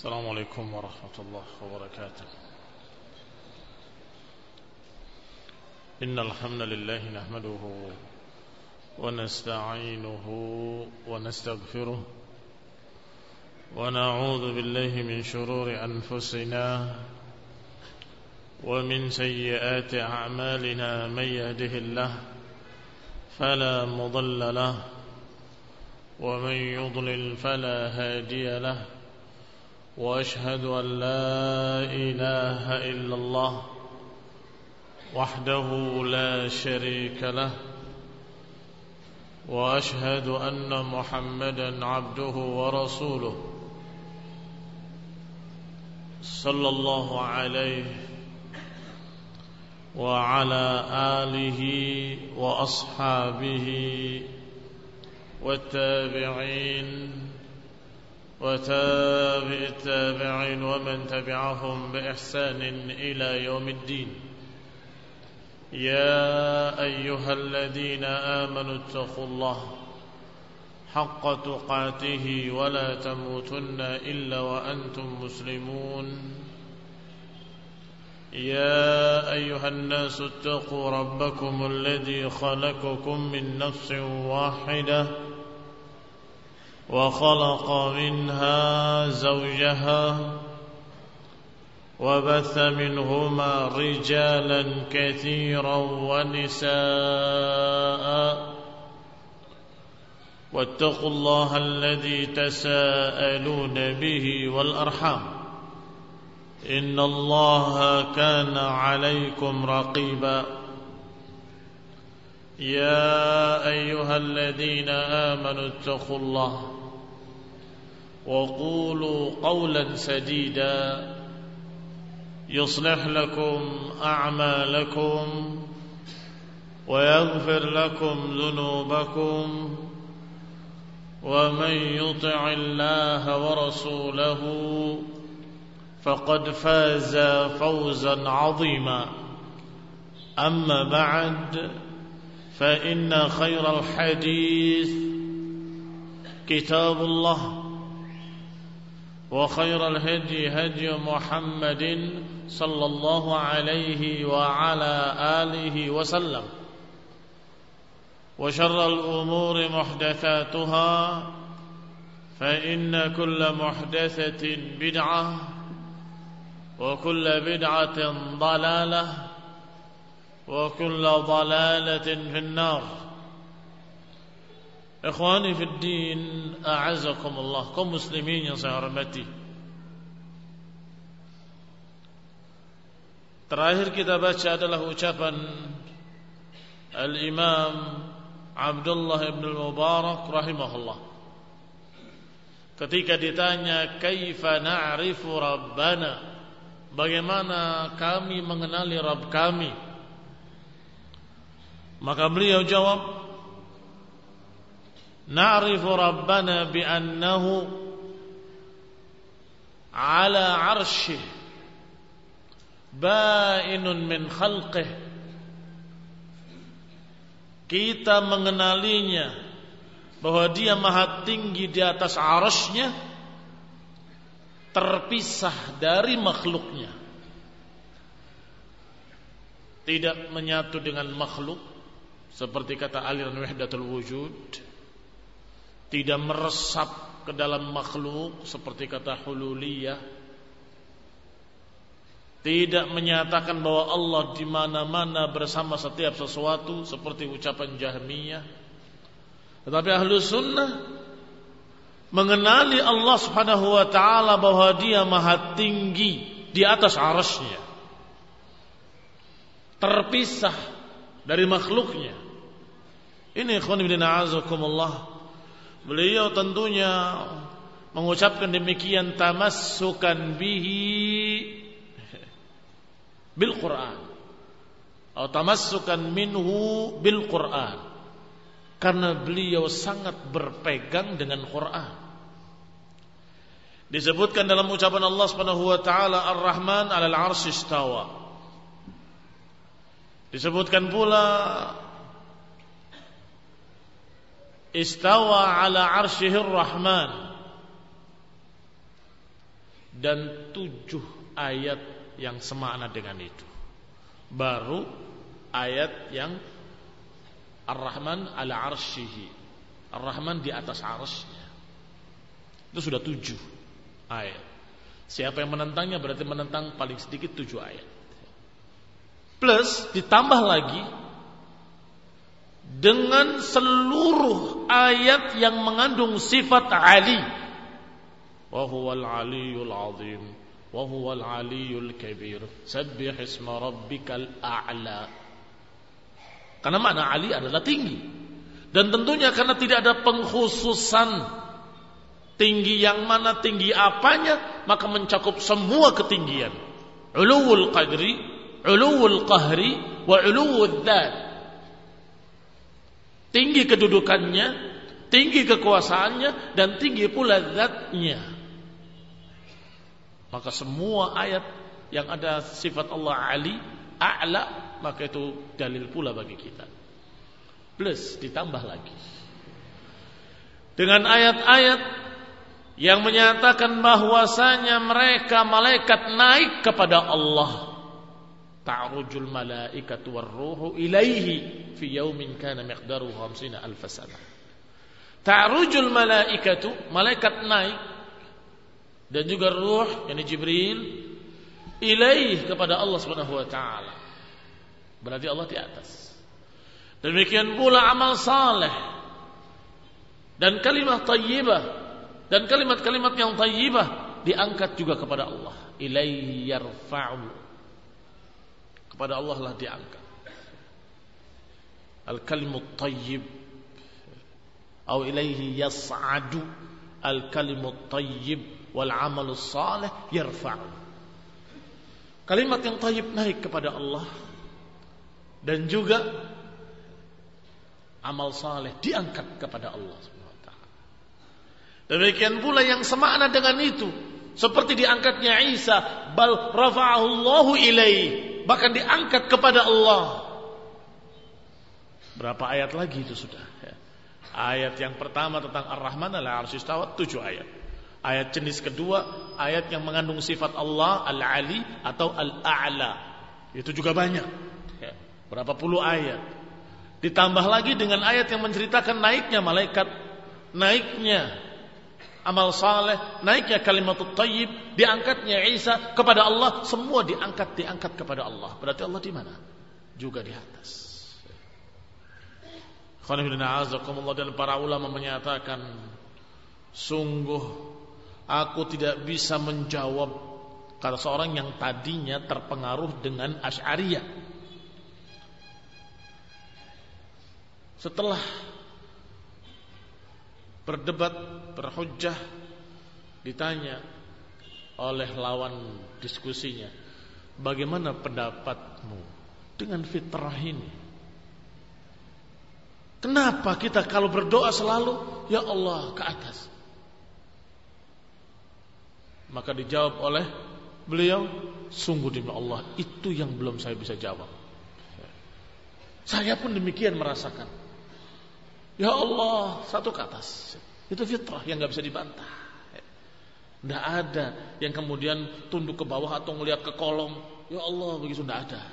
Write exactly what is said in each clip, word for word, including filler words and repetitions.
السلام عليكم ورحمة الله وبركاته. إن الحمد لله نحمده ونستعينه ونستغفره ونعوذ بالله من شرور أنفسنا ومن سيئات أعمالنا. من يهده الله فلا مضل له ومن يضلل فلا هادي له، وأشهد أن لا إله إلا الله وحده لا شريك له، وأشهد أن محمدا عبده ورسوله صلى الله عليه وعلى آله وأصحابه والتابعين وتابع التابعين ومن تبعهم بإحسان إلى يوم الدين. يا أيها الذين آمنوا اتقوا الله حق تقاته ولا تموتن إلا وأنتم مسلمون. يا أيها الناس اتقوا ربكم الذي خلقكم من نفس واحدة وخلق منها زوجها وبث منهما رجالا كثيرا ونساء، واتقوا الله الذي تساءلون به والأرحام إن الله كان عليكم رقيبا. يا أيها الذين آمنوا اتقوا الله وقولوا قولا سديدا يصلح لكم أعمالكم ويغفر لكم ذنوبكم، ومن يطع الله ورسوله فقد فاز فوزا عظيما. أما بعد، فإن خير الحديث كتاب الله، وخير الهدي هدي محمد صلى الله عليه وعلى آله وسلم، وشر الأمور محدثاتها، فإن كل محدثة بدعة وكل بدعة ضلالة وكل ضلالة في النار. Ikhwani fid din, a'azakumullah, kaum muslimin yang saya hormati. Terakhir kita baca adalah ucapan Al-Imam Abdullah ibn al-Mubarak rahimahullah ketika ditanya kaifa na'rifu rabbana, bagaimana kami mengenali Rabb kami, maka beliau jawab, na'rifu rabbana bi'annahu ala arshih ba'inun min khalqih. Kita mengenalinya bahwa dia maha tinggi di atas arasy-Nya, terpisah dari makhluknya, tidak menyatu dengan makhluk seperti kata aliran wahdatul wujud, tidak meresap ke dalam makhluk seperti kata hululiyah, tidak menyatakan bahwa Allah di mana-mana bersama setiap sesuatu seperti ucapan Jahmiyah. Tetapi ahlu sunnah mengenali Allah subhanahu wa ta'ala bahwa dia maha tinggi di atas arasy-Nya, terpisah dari makhluknya. Ini ikhwan ibn a'azakumullah, beliau tentunya mengucapkan demikian tamassukan bihi bil Quran atau tamassukan minhu bil Quran, karena beliau sangat berpegang dengan Quran. Disebutkan dalam ucapan Allah Subhanahu wa taala Ar-Rahman 'alal 'arsy istawa. Disebutkan pula istawa 'ala 'arsyihir Rahman. dan tujuh ayat yang semakna dengan itu. Baru ayat yang Ar-Rahman ala arsyihi, Ar-Rahman di atas arsy-Nya. Itu sudah tujuh ayat. Siapa yang menentangnya berarti menentang paling sedikit tujuh ayat. Plus ditambah lagi dengan seluruh ayat yang mengandung sifat Ali. Wa huwal aliyyul azim, wa huwal aliyyul kabir, sabbih isma rabbikal a'la. Karena makna Ali adalah tinggi. Dan tentunya karena tidak ada pengkhususan tinggi yang mana, tinggi apanya, maka mencakup semua ketinggian. Uluwul qadri, uluwul qahri, wa uluwul dzat. Tinggi kedudukannya, tinggi kekuasaannya, dan tinggi pula zatnya. Maka semua ayat yang ada sifat Allah Ali, a'la, maka itu dalil pula bagi kita. Plus ditambah lagi dengan ayat-ayat yang menyatakan bahwasanya mereka malaikat naik kepada Allah. Ta'rujul malaikatu warruhu ilaihi fi yaumin kana miqdaruhu khamsina alf sanah. Ta'rujul malaikatu, malaikat naik, dan juga ruh, yakni Jibril, ilaihi kepada Allah Subhanahu wa taala. Berarti Allah di atas. Demikian pula amal saleh dan kalimat thayyibah dan kalimat-kalimat yang thayyibah diangkat juga kepada Allah. Ilaihi yarfa'u, kepada Allah lah diangkat. Al-kalimut thayyib atau ilaihi yas'adu al-kalimut thayyib wal amalus salih yarfa'u. Kalimat yang thayyib naik kepada Allah dan juga amal saleh diangkat kepada Allah subhanahu wa taala. Demikian pula yang semakna dengan itu, seperti diangkatnya Isa, bal rafa'ahu Allahu ilaihi, bahkan diangkat kepada Allah. Berapa ayat lagi itu sudah ya. Ayat yang pertama tentang Ar-Rahman ala arsy istawa, tujuh ayat. Ayat jenis kedua, ayat yang mengandung sifat Allah Al-Ali atau Al-A'la, itu juga banyak ya. Berapa puluh ayat. Ditambah lagi dengan ayat yang menceritakan naiknya malaikat, naiknya amal saleh, naiknya kalimatut thayyib, diangkatnya Isa kepada Allah. Semua diangkat diangkat kepada Allah. Berarti Allah di mana? Juga di atas. Dan para ulama menyatakan, sungguh aku tidak bisa menjawab kata seorang yang tadinya terpengaruh dengan Asy'ariyah. Setelah berdebat, berhujjah, ditanya oleh lawan diskusinya, bagaimana pendapatmu dengan fitrah ini? Kenapa kita kalau berdoa selalu ya Allah ke atas? Maka dijawab oleh beliau, sungguh demi Allah, itu yang belum saya bisa jawab. Saya pun demikian merasakan. Ya Allah, satu ke atas. Itu fitrah yang gak bisa dibantah. Tidak ada yang kemudian tunduk ke bawah atau melihat ke kolong. Ya Allah, begitu tidak ada.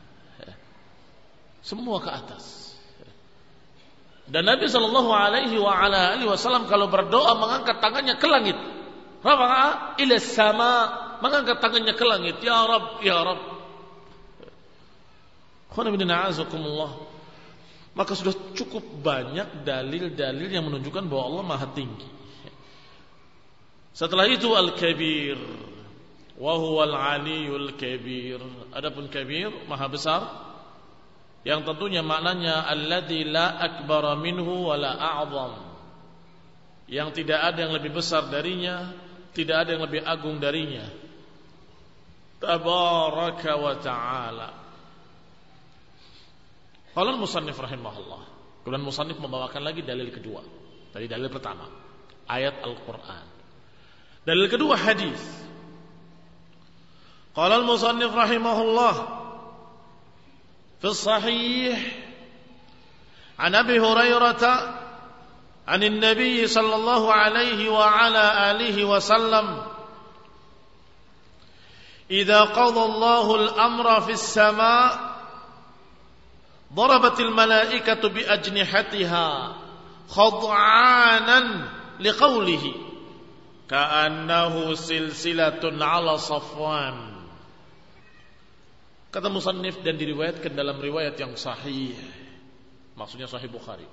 Semua ke atas. Dan Nabi Shallallahu Alaihi Wasallam kalau berdoa mengangkat tangannya ke langit. Rafa'a ila sama, mengangkat tangannya ke langit. Ya Rabb, ya Rabb. Khonabidina'azakumullah. Maka sudah cukup banyak dalil-dalil yang menunjukkan bahwa Allah Maha Tinggi. Setelah itu Al-Kabir, wa huwal Aliyyul Kabir. Adapun Kabir, Maha Besar, yang tentunya maknanya alladzi la akbara minhu wa la a'zam. Yang tidak ada yang lebih besar darinya, tidak ada yang lebih agung darinya. Tabaraka wa ta'ala. Qala al-musannif rahimahullah. Kemudian musannif membawakan lagi dalil kedua. Tadi dalil pertama, ayat Al-Qur'an. Dalil kedua hadis. Qala al-musannif rahimahullah fi sahih an Abi Hurairah an an-nabiy sallallahu alaihi wa ala alihi wa sallam idza qada Allahu al-amra fis sama' darabatil malaikatu bi ajnihatiha khad'anan liqaulihi ka'annahu silsilatun 'ala Safwan. Kata musannif, dan diriwayatkan dalam riwayat yang sahih, maksudnya sahih Bukhari,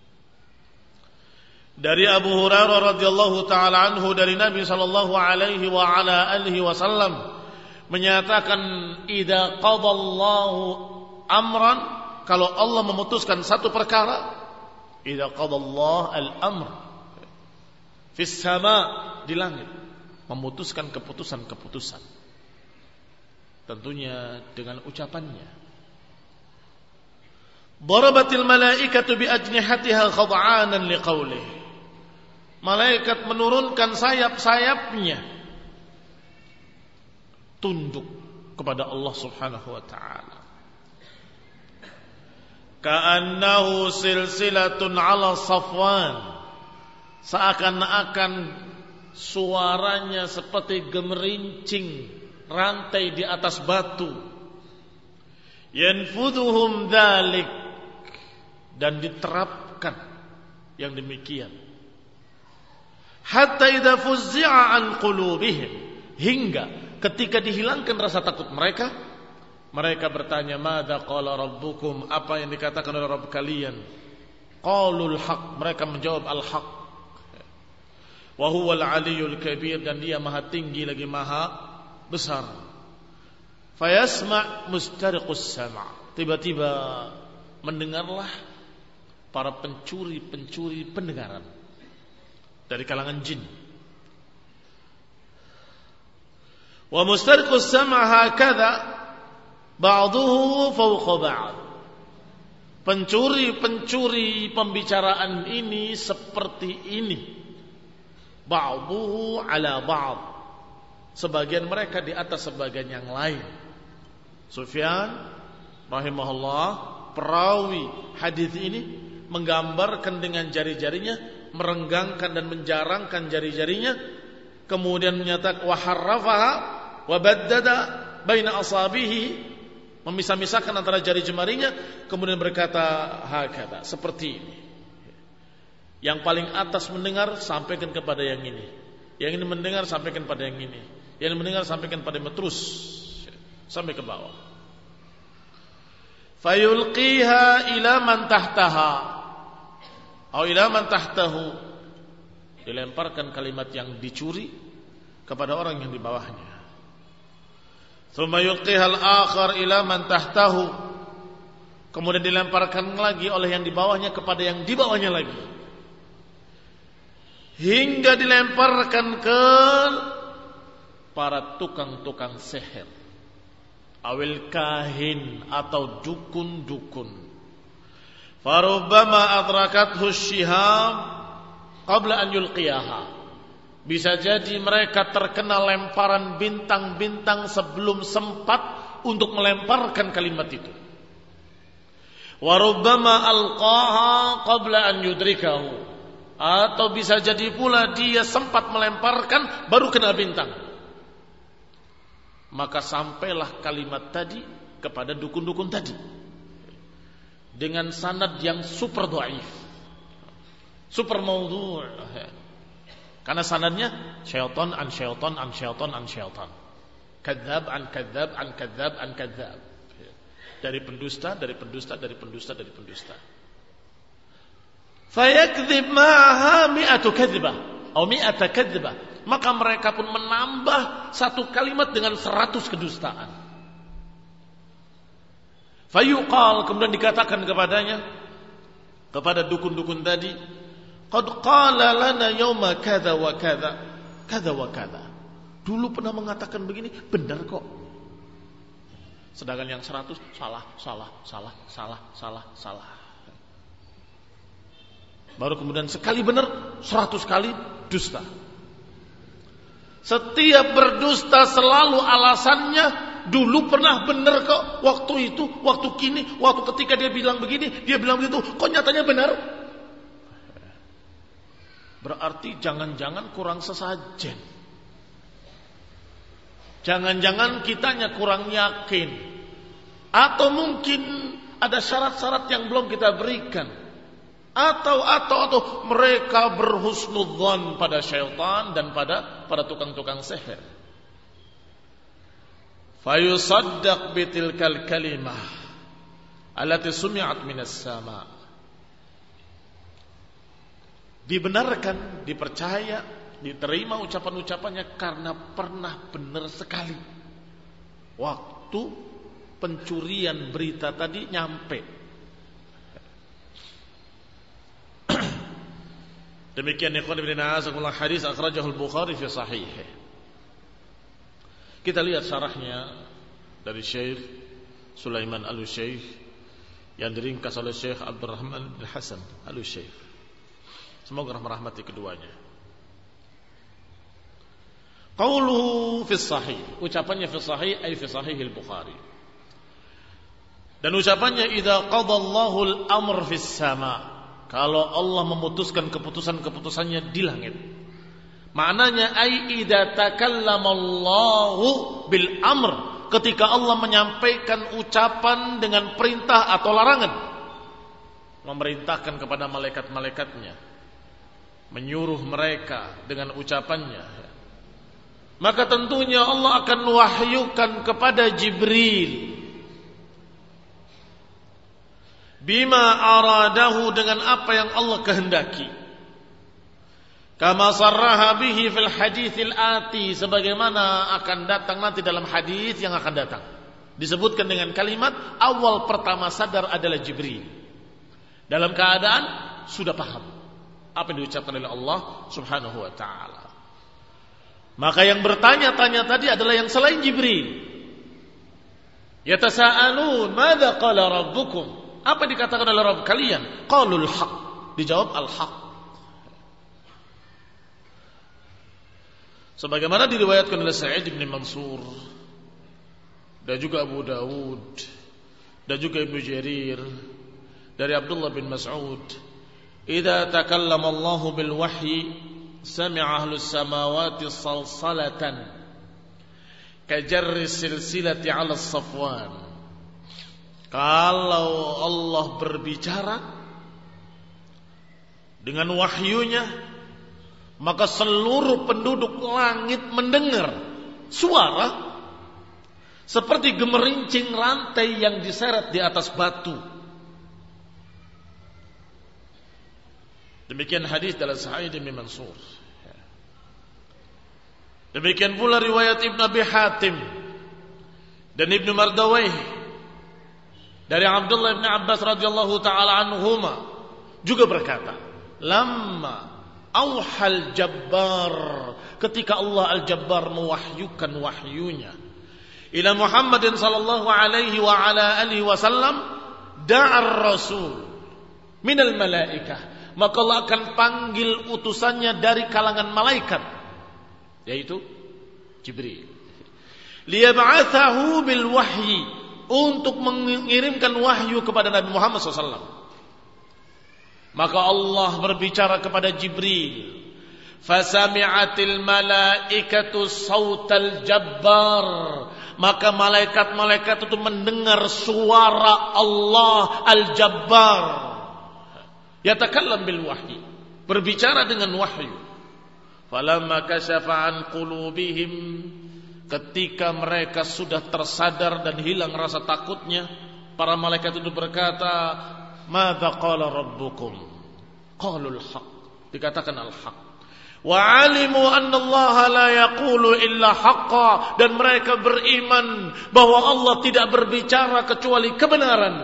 dari Abu Hurairah radhiyallahu taala anhu dari Nabi sallallahu alaihi wa ala alihi wasallam menyatakan, idza qadallahu amran, kalau Allah memutuskan satu perkara, idza qadallahu al-amr fis sama', di langit, memutuskan keputusan-keputusan, tentunya dengan ucapannya. Darabatil malaikatu bi ajnihatiha khad'anan liqaulih. Malaikat menurunkan sayap-sayapnya tunduk kepada Allah Subhanahu wa taala. Ka'annahu silsilatun 'ala Safwan. Seakan-akan suaranya seperti gemerincing rantai di atas batu. Yanfudhuhum dzalik, dan diterapkan yang demikian. Hatta idza fuzzi'a an qulubihim, hingga ketika dihilangkan rasa takut mereka, mereka bertanya, madza qala rabbukum, apa yang dikatakan oleh Rabb kalian? Qalul haq, mereka menjawab al-haq. Wa huwal aliyyul kabir, dan dia maha tinggi lagi maha besar. Fayasma' mustariqus sama', tiba-tiba mendengarlah para pencuri-pencuri pendengaran dari kalangan jin. Wa mustariqus sama' hakadha ba'duhu fawqa ba'd. Pencuri-pencuri pembicaraan ini seperti ini, ba'duhu ala ba'd, sebagian mereka di atas sebagian yang lain. Sufyan rahimahullah, perawi hadis ini, menggambarkan dengan jari-jarinya, merenggangkan dan menjarangkan jari-jarinya, kemudian menyatakan wa harrafaha wa baddada baina asabihi, memisah-misahkan antara jari jemarinya, kemudian berkata hakata, seperti ini. Yang paling atas mendengar, sampaikan kepada yang ini. Yang ini mendengar, sampaikan pada yang ini. Yang mendengar, sampaikan pada yang terus sampai ke bawah. Fayulqiha ila man tahtaha atau ila man tahtahu, dilemparkan kalimat yang dicuri kepada orang yang di bawahnya. Tsumma yulqiha al-akhar ila man tahtahu, kemudian dilemparkan lagi oleh yang di bawahnya kepada yang di bawahnya lagi, hingga dilemparkan ke para tukang-tukang sihir, awil kahin, atau dukun-dukun. Farubbama adrakathu syihab qabla an yulqiyaha, bisa jadi mereka terkena lemparan bintang-bintang sebelum sempat untuk melemparkan kalimat itu. Warubbama alqaha qabla an yudrikahu, atau bisa jadi pula dia sempat melemparkan baru kena bintang. Maka sampailah kalimat tadi kepada dukun-dukun tadi dengan sanad yang super dhaif, super maudhu', karena sanadnya syaitan an syaitan an syaitan an syaitan, kadzab an kadzab an kadzab an kadzab, dari pendusta dari pendusta dari pendusta dari pendusta. Fayakdzib ma'aha mi'atu kadzbah atau mi'ata kadzbah, maka mereka pun menambah satu kalimat dengan seratus kedustaan. Fayuqal, kemudian dikatakan kepadanya, kepada dukun-dukun tadi, qad qala lana yawma kadza wa kadza kadza wa kadza, dulu pernah mengatakan begini, benar kok. Sedangkan yang seratus salah, salah, salah, salah, salah, salah. Baru kemudian sekali benar, seratus kali dusta. Setiap berdusta selalu alasannya, dulu pernah benar kok, waktu itu, waktu kini, waktu ketika dia bilang begini, dia bilang begitu, kok nyatanya benar. Berarti jangan-jangan kurang sesajen. Jangan-jangan kitanya kurang yakin, atau mungkin ada syarat-syarat yang belum kita berikan, atau atau atau mereka berhusnudzon pada syaitan dan pada pada tukang-tukang sihir. Fayusaddaq bitilkal kalimah allati sumi'at minas sama. Dibenarkan, dipercaya, diterima ucapan-ucapannya karena pernah benar sekali. Waktu pencurian berita tadi nyampe. Demikian ikhwan fillah, azakumullah, hadis akhrajahu al-Bukhari fi sahih. Kita lihat syarahnya dari Syekh Sulaiman Al-Syekh yang diringkas oleh Syekh Abdurrahman bin Hasan Al-Syekh. Semoga merahmati keduanya. Qauluhu fi sahih, ucapannya fi sahih ay fi sahih al-Bukhari. Dan ucapannya idza qadallahu al-amr fis sama, kalau Allah memutuskan keputusan-keputusannya di langit. Maknanya ai idza takallamallahu bil amr, ketika Allah menyampaikan ucapan dengan perintah atau larangan, memerintahkan kepada malaikat-malaikatnya, menyuruh mereka dengan ucapannya, maka tentunya Allah akan wahyukan kepada Jibril bima aradahu, dengan apa yang Allah kehendaki. Kama sarraha bihi fil haditsil ati, sebagaimana akan datang nanti dalam hadis yang akan datang. Disebutkan dengan kalimat awal pertama sadar adalah Jibril, dalam keadaan sudah paham apa yang diucapkan oleh Allah Subhanahu wa taala. Maka yang bertanya-tanya tadi adalah yang selain Jibril. Yatasaalun madza qala rabbukum, apa dikatakan oleh Rabb kalian? Qalul haq, dijawab al-haq. Sebagaimana diriwayatkan oleh Sa'id bin Mansur dan juga Abu Dawud dan juga Ibnu Jarir dari Abdullah bin Mas'ud, idza takallama Allahu bil wahyi sami'a ahlus samawati salsalatan kajarri silsilati 'ala as-safwan. Kalau Allah berbicara dengan wahyunya, maka seluruh penduduk langit mendengar suara seperti gemerincing rantai yang diseret di atas batu. Demikian hadis dalam Sa'id bin Mansur. Demikian pula riwayat Ibn Abi Hatim dan Ibn Mardawayh dari Abdullah bin Abbas radhiyallahu taala anhuma juga berkata, lamma auhal jabbar, ketika Allah al-Jabbar mewahyukan wahyunya ila Muhammadin sallallahu alaihi wa ala alihi wasallam, da'ar rasul minal malaikah, maka Allah akan panggil utusannya dari kalangan malaikat, yaitu Jibril, liyab'athahu bil wahyi, untuk mengirimkan wahyu kepada Nabi Muhammad sallallahu alaihi wasallam. Maka Allah berbicara kepada Jibril, fasami'atil malaikatu sautal jabbar, maka malaikat-malaikat itu mendengar suara Allah al-Jabbar, yatakallam bil wahyi, berbicara dengan wahyu. Falamma kashafa an qulubihim, ketika mereka sudah tersadar dan hilang rasa takutnya, para malaikat itu berkata, madza qala rabbukum? Qalul haq, dikatakan al-haq. Wa alimu anna Allah la yaqulu illa haqqa, dan mereka beriman bahwa Allah tidak berbicara kecuali kebenaran.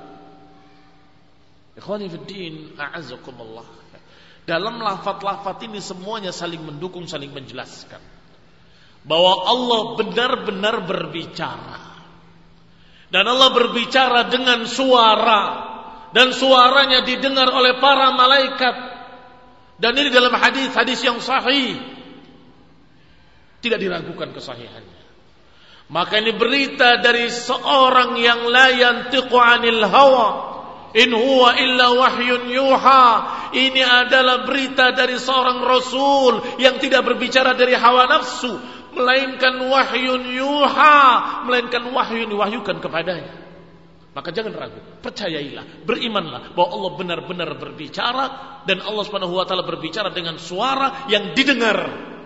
Ikhwani fid din, a'azzakumullah. Dalam lafaz-lafaz ini semuanya saling mendukung, saling menjelaskan bahwa Allah benar-benar berbicara. Dan Allah berbicara dengan suara, dan suaranya didengar oleh para malaikat. Dan ini dalam hadis-hadis yang sahih, tidak diragukan kesahihannya. Maka ini berita dari seorang yang la yantiqu 'anil hawa, in huwa illa wahyun yuha. Ini adalah berita dari seorang rasul yang tidak berbicara dari hawa nafsu, melainkan wahyun yuha, melainkan wahyu yang diwahyukan kepadanya. Maka jangan ragu, percayailah, berimanlah bahwa Allah benar-benar berbicara, dan Allah Subhanahu wa taala berbicara dengan suara yang didengar.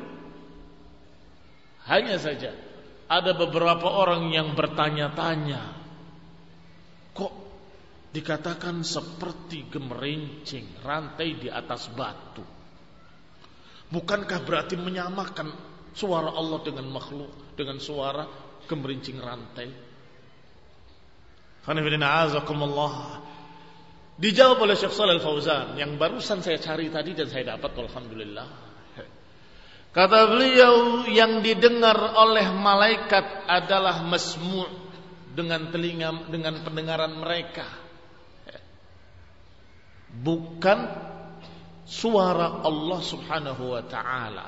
Hanya saja ada beberapa orang yang bertanya-tanya, kok dikatakan seperti gemerincing rantai di atas batu? Bukankah berarti menyamakan suara Allah dengan makhluk, dengan suara gemerincing rantai? Dijawab oleh Syekh Shalal Fauzan yang barusan saya cari tadi dan saya dapat, alhamdulillah. Kata beliau, yang didengar oleh malaikat adalah masmu' dengan telinga, dengan pendengaran mereka, bukan suara Allah Subhanahu wa taala.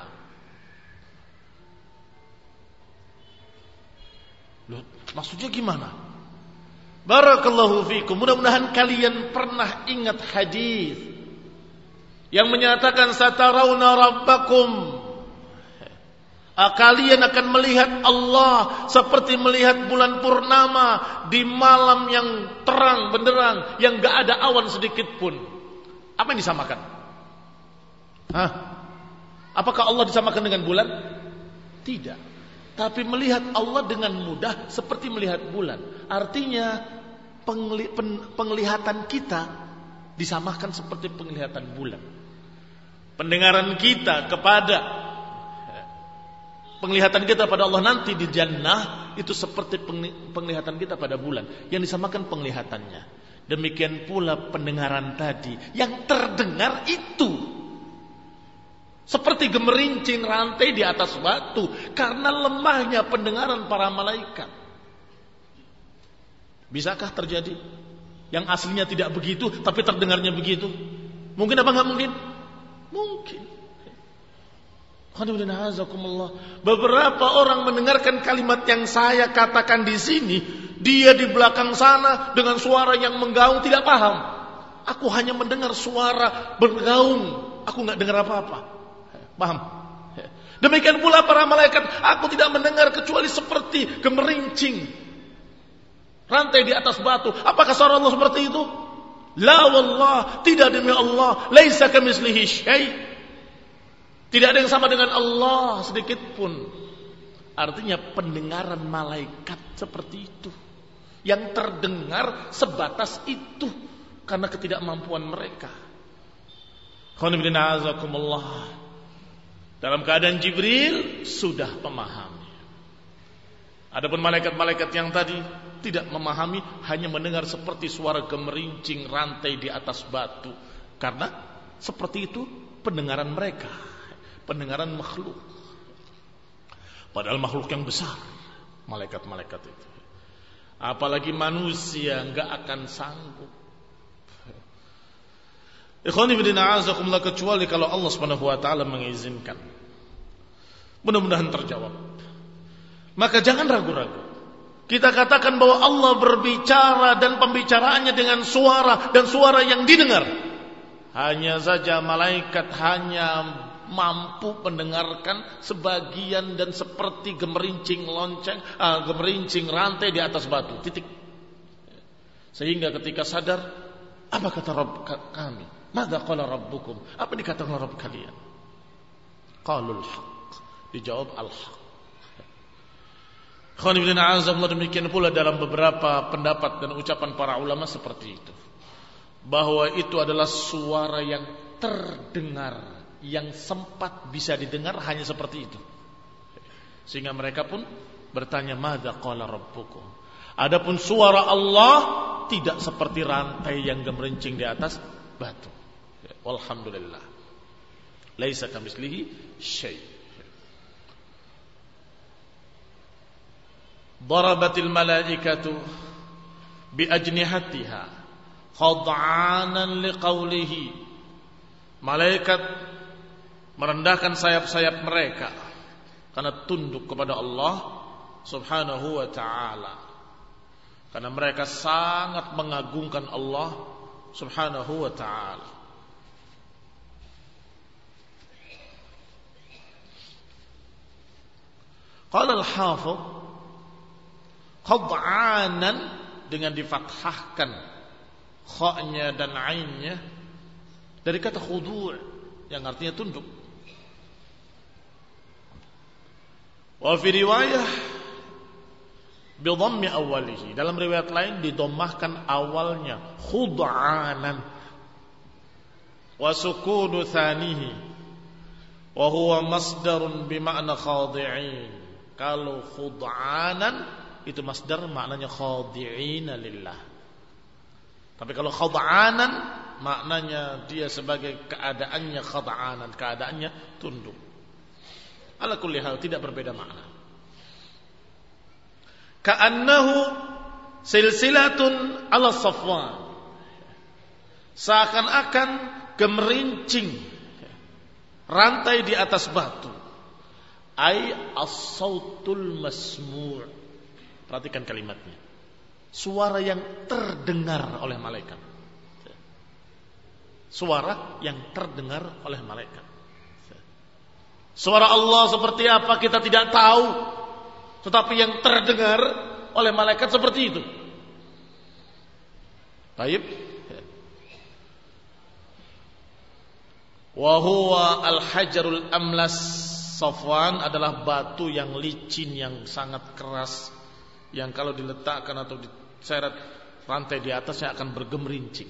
Loh, maksudnya gimana? Barakallahu fikum. Mudah-mudahan kalian pernah ingat hadis yang menyatakan satarawna rabbakum, kalian akan melihat Allah seperti melihat bulan purnama di malam yang terang benderang, yang gak ada awan sedikit pun. Apa yang disamakan? Hah? Apakah Allah disamakan dengan bulan? Tidak. Tapi melihat Allah dengan mudah seperti melihat bulan. Artinya pengli, pen, penglihatan kita disamakan seperti penglihatan bulan. Pendengaran kita kepada penglihatan kita pada Allah nanti di jannah itu seperti penglihatan kita pada bulan, yang disamakan penglihatannya. Demikian pula pendengaran tadi, yang terdengar itu seperti gemerincing rantai di atas batu karena lemahnya pendengaran para malaikat. Bisakah terjadi yang aslinya tidak begitu tapi terdengarnya begitu? Mungkin apa enggak mungkin? Mungkin. Beberapa orang mendengarkan kalimat yang saya katakan di sini, dia di belakang sana dengan suara yang menggaung tidak paham. Aku hanya mendengar suara bergaung, aku enggak dengar apa-apa. Paham? Demikian pula para malaikat, aku tidak mendengar kecuali seperti gemerincing rantai di atas batu. Apakah suara Allah seperti itu? La wallah, tidak demi Allah. Laisa kamitslihi syai'. Tidak ada yang sama dengan Allah sedikit pun. Artinya pendengaran malaikat seperti itu, yang terdengar sebatas itu karena ketidakmampuan mereka. Khonibillah. Dalam keadaan Jibril sudah memahami. Adapun malaikat-malaikat yang tadi tidak memahami, hanya mendengar seperti suara gemerincing rantai di atas batu. Karena seperti itu pendengaran mereka, pendengaran makhluk. Padahal makhluk yang besar, malaikat-malaikat itu. Apalagi manusia enggak akan sanggup. Ikhwani fillah, a'azakumullah, kecuali kalau Allah Subhanahu wa taala mengizinkan. Mudah-mudahan terjawab. Maka jangan ragu-ragu. Kita katakan bahwa Allah berbicara dan pembicaraannya dengan suara, dan suara yang didengar. Hanya saja malaikat hanya mampu mendengarkan sebagian dan seperti gemerincing lonceng, uh, gemerincing rantai di atas batu. Titik. Sehingga ketika sadar, apa kata Rabb kami? Mada qala rabbukum? Apa dikatakan oleh Rabb kalian? Qalul haq. Dijawab al-haq. Khonibillah azamullah, demikian pula dalam beberapa pendapat dan ucapan para ulama seperti itu, bahwa itu adalah suara yang terdengar, yang sempat bisa didengar hanya seperti itu. Sehingga mereka pun bertanya, mada qala rabbukum? Adapun suara Allah tidak seperti rantai yang gemerincing di atas batu. Walhamdulillah. Laisa kamitslihi syai'. Darabatil malaikatu bi ajnihatiha khad'anan liqaulihi. Malaikat merendahkan sayap-sayap mereka karena tunduk kepada Allah Subhanahu wa ta'ala. Karena mereka sangat mengagungkan Allah Subhanahu wa ta'ala. Qala al-Hafidh khad'anan dengan difathahkan kha-nya dan ainnya dari kata khudu' yang artinya tunduk. Wa fi riwayah bi dhammi awwalihi, dalam riwayat lain didommahkan awalnya khud'anan wa sukunu thanihi wa huwa masdarun bi ma'na khadi'in. Kalau khud'anan itu masdar maknanya khadi'ina lillah. Tapi kalau khad'anan maknanya dia sebagai keadaannya khad'anan, keadaannya tunduk. Ala kulli hal tidak berbeda makna. Ka'annahu silsilatun ala Safwan, seakan-akan gemerincing rantai di atas batu. Ai as-sautul masmu'. Perhatikan kalimatnya. Suara yang terdengar oleh malaikat. Suara yang terdengar oleh malaikat. Suara Allah seperti apa kita tidak tahu, tetapi yang terdengar oleh malaikat seperti itu. Baik. Wa huwa al-hajarul amlas. Safwan adalah batu yang licin, yang sangat keras, yang kalau diletakkan atau diseret rantai di atasnya akan bergemerincing.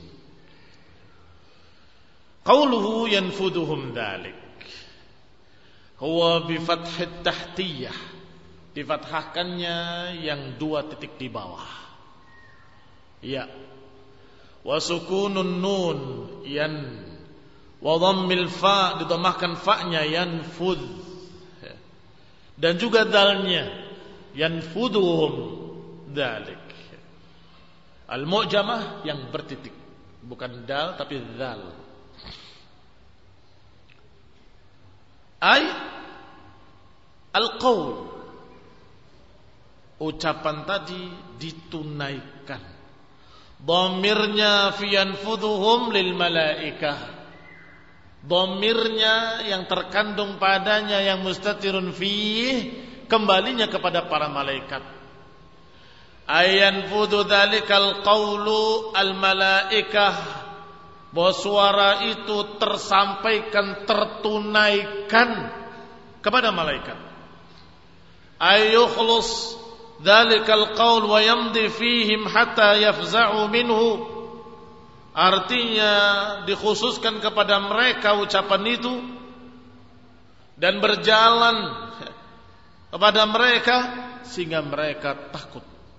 Qauluhu yanfuduhum dzalik huwa bi fathit tahtiyah, difathahkannya yang dua titik di bawah. Ya. Wa sukunun nun yan wa dhammil fa, didomahkan fa-nya yanfudh, dan juga dalnya yanfuduhum dzalik. Al-mu'jamah yang bertitik, bukan dal tapi dzal. Ay al-qaul, ucapan tadi ditunaikan. Dhamirnya fi yanfuduhum lil malaikah, dhamirnya yang terkandung padanya yang mustatirun fih, kembalinya kepada para malaikat. Ayan fudu dzalikal qaulu al malaikah, bahwa suara itu tersampaikan, tertunaikan kepada malaikat. Ayukhlus dzalikal qaul wa yamdi fihim hatta yafza'u minhu, artinya dikhususkan kepada mereka ucapan itu dan berjalan kepada mereka sehingga mereka takut.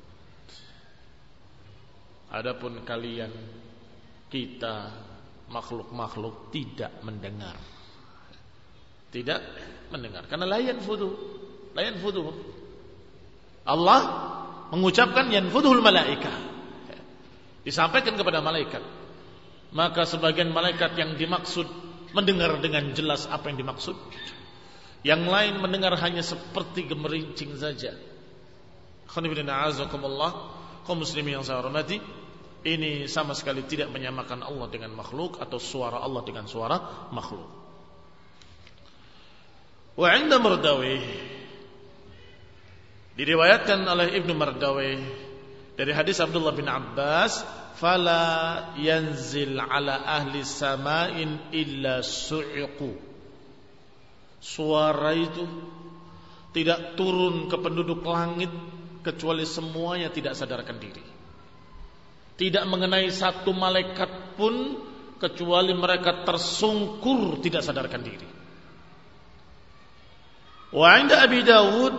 Adapun kalian, kita makhluk-makhluk tidak mendengar, tidak mendengar karena la yanfudu, la yanfudu. Allah mengucapkan yanfuduhul malaikah, disampaikan kepada malaikat. Maka sebagian malaikat yang dimaksud mendengar dengan jelas apa yang dimaksud, yang lain mendengar hanya seperti gemerincing saja. Khonibina azakumullah, kaum muslimin yang saya hormati, ini sama sekali tidak menyamakan Allah dengan makhluk atau suara Allah dengan suara makhluk. Wa 'inda Mardawi, diriwayatkan oleh Ibnu Mardawi dari hadis Abdullah bin Abbas, fala yanzil ala ahli sama'in illa su'iqu, suara itu tidak turun ke penduduk langit kecuali semuanya tidak sadarkan diri. Tidak mengenai satu malaikat pun kecuali mereka tersungkur tidak sadarkan diri. Wa 'inda Abi Dawud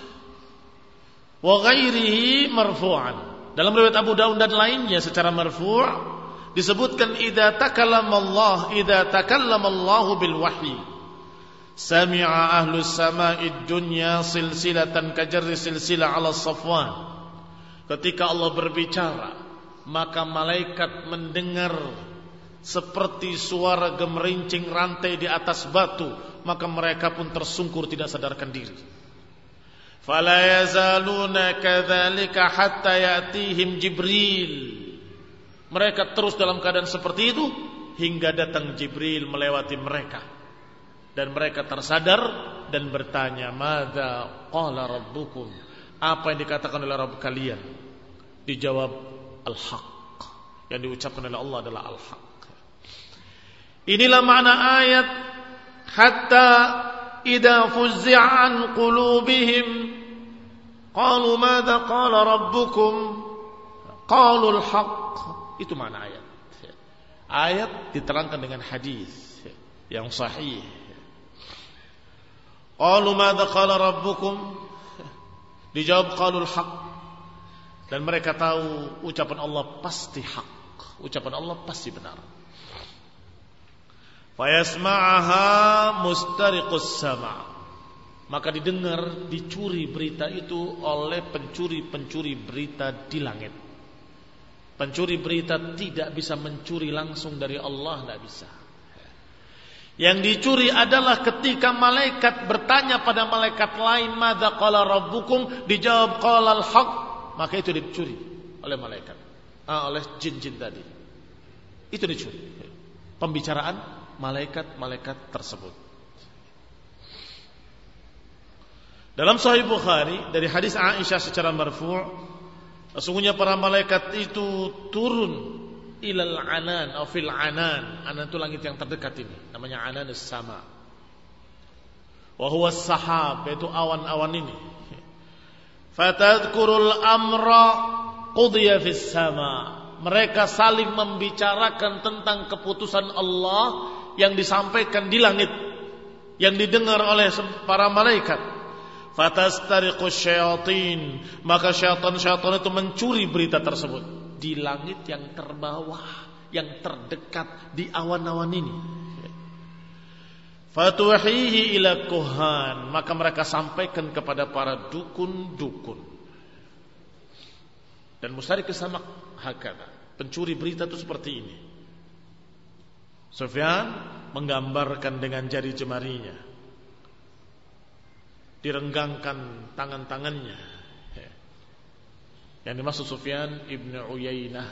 wa ghairihi marfu'an, dalam riwayat Abu Dawud dan lainnya secara marfu' disebutkan idza takallama Allah idza takallama Allah bil wahyi sami'a ahlus sama'id dunya silsilatan kajarri silsilah ala Safwan. Ketika Allah berbicara, maka malaikat mendengar seperti suara gemerincing rantai di atas batu, maka mereka pun tersungkur tidak sadarkan diri. Fala yazaluna kadzalika hatta ya'tihim Jibril, mereka terus dalam keadaan seperti itu hingga datang Jibril melewati mereka dan mereka tersadar dan bertanya, "Madza qala rabbukum?" Apa yang dikatakan oleh Rabb kalian? Dijawab, al-haq. Yang diucapkan oleh Allah adalah al-haq. Inilah makna ayat, hatta idza fuzzi'a an qulubihim qalu madza qala rabbukum qalu al-haq. Itu makna ayat. Ayat diterangkan dengan hadis yang sahih. Qalu madza qala rabbukum, dijawab qalu al-haq. Dan mereka tahu ucapan Allah pasti hak, ucapan Allah pasti benar. Fayasma'aha mustariqus sama', maka didengar, dicuri berita itu oleh pencuri-pencuri berita di langit. Pencuri berita tidak bisa mencuri langsung dari Allah, tidak bisa. Yang dicuri adalah ketika malaikat bertanya pada malaikat lain, madza qala rabbukum, dijawab qala al-haq, maka itu dicuri oleh malaikat, ah, oleh jin-jin tadi. Itu dicuri pembicaraan malaikat-malaikat tersebut. Dalam Sahih Bukhari dari hadis Aisyah secara marfu', sesungguhnya para malaikat itu turun ilal anan atau fil anan. Anan itu langit yang terdekat ini, namanya anan as-sama. Wa huwa as-sahab, yaitu awan-awan ini. Fatadhkurul amra qudiya fis sama. Mereka saling membicarakan tentang keputusan Allah yang disampaikan di langit, yang didengar oleh para malaikat. Fatastariqus syayatin, maka syaitan-syaitan itu mencuri berita tersebut di langit yang terbawah, yang terdekat di awan-awan ini. Fatuhihi ila kuhan, maka mereka sampaikan kepada para dukun-dukun. Dan musyrik sama hakada, pencuri berita itu seperti ini. Sufyan menggambarkan dengan jari jemarinya, direnggangkan tangan-tangannya. Yang dimaksud Sufyan ibn Uyainah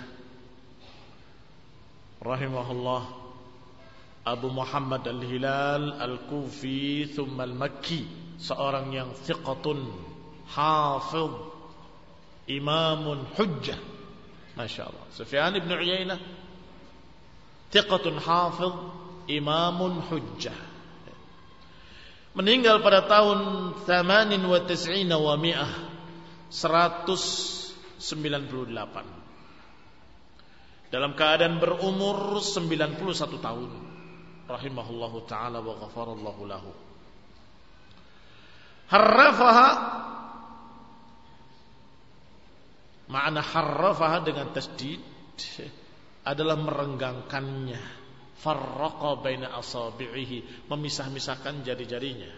rahimahullah, Abu Muhammad al-Hilal al-Kufi thumma al-Makki, seorang yang thiqatun hafidh, imamun hujjah. Masya Allah, Sufyan ibn Uyainah thiqatun hafidh, imamun hujjah. Meninggal pada tahun thamanin wa tis'ina wa mi'ah, seratus sembilan puluh delapan, dalam keadaan berumur sembilan puluh satu tahun. Rahimahullahu ta'ala wa ghafarallahu lahu. Harrafaha, makna harrafaha dengan tasdid adalah merenggangkannya. Farraqa baina asabi'ihi, memisah-misahkan jari-jarinya.